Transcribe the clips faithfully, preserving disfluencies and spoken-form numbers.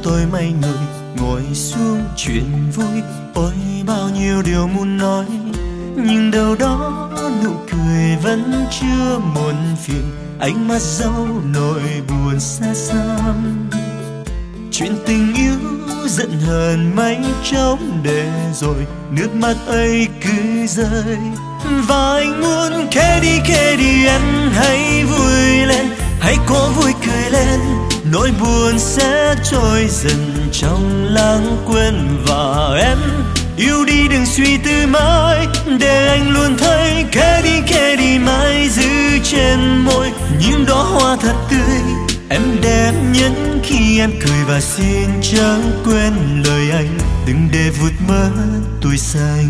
tôi mấy người ngồi xuống chuyện vui. Ôi bao nhiêu điều muốn nói, nhưng đâu đó nụ cười vẫn chưa muộn phiền. Ánh mắt dẫu nỗi buồn xa xăm, chuyện tình yêu giận hờn mấy trống để rồi nước mắt ấy cứ rơi. Và anh muốn kể đi kể đi em hãy vui lên, hãy có vui cười lên, nỗi buồn sẽ trôi dần trong lãng quên. Và em yêu đi đừng suy tư mãi, để anh luôn thấy kể đi kể đi mãi giữ trên môi những đóa hoa thật tươi. Em đẹp nhất khi em cười và xin chẳng quên lời anh, đừng để vụt mất tuổi xanh.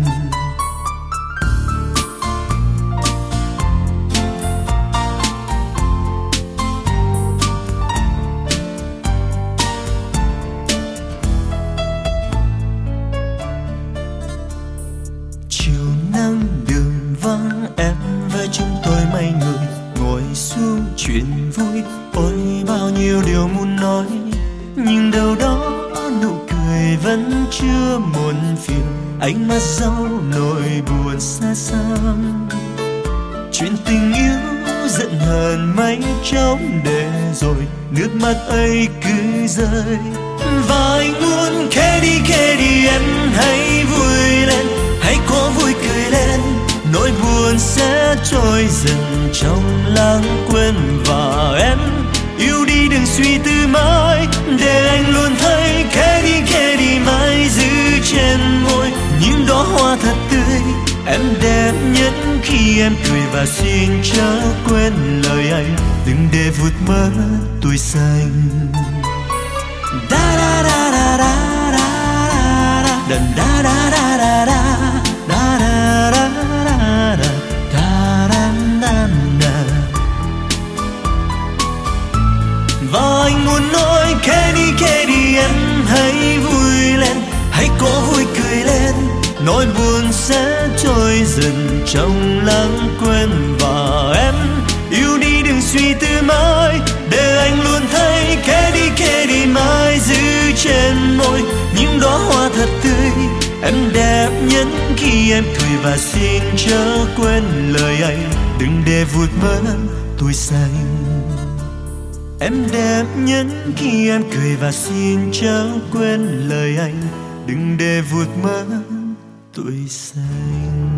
Chiều nắng đường vắng, em với chúng tôi mấy người ngồi xuống chuyện vui. Ôi bao nhiêu điều muốn nói, nhưng đâu đó nụ cười vẫn chưa muộn phiền. Ánh mắt dẫu nỗi buồn xa xăm, chuyện tình yêu giận hờn mấy trống để rồi nước mắt ấy cứ rơi. Và anh muốn kể đi kể đi em hãy vui lên, hãy có vui cười lên, nỗi buồn sẽ trôi dần trong lãng quên. Và em yêu đi đừng suy tư mãi, để anh luôn thấy kể đi kể đi mãi giữ trên môi những đóa hoa thật tươi. Em đẹp nhất khi em cười và xin chớ quên lời anh, đừng để vụt mất tuổi xanh. Da da da da da da da da da da da da. Và anh muốn nói kể đi kể đi em hãy vui lên, hãy có vui cười lên, nỗi buồn sẽ trôi dần trong lãng quên. Và em yêu đi đừng suy tư mãi, để anh luôn thấy kể đi kể đi mãi giữ trên môi những đóa hoa thật tươi. Em đẹp nhất khi em cười và xin chớ quên lời anh, đừng để vụt mất tuổi xanh. Em đẹp nhất khi em cười và xin chớ quên lời anh, đừng để vụt mất tuổi xanh.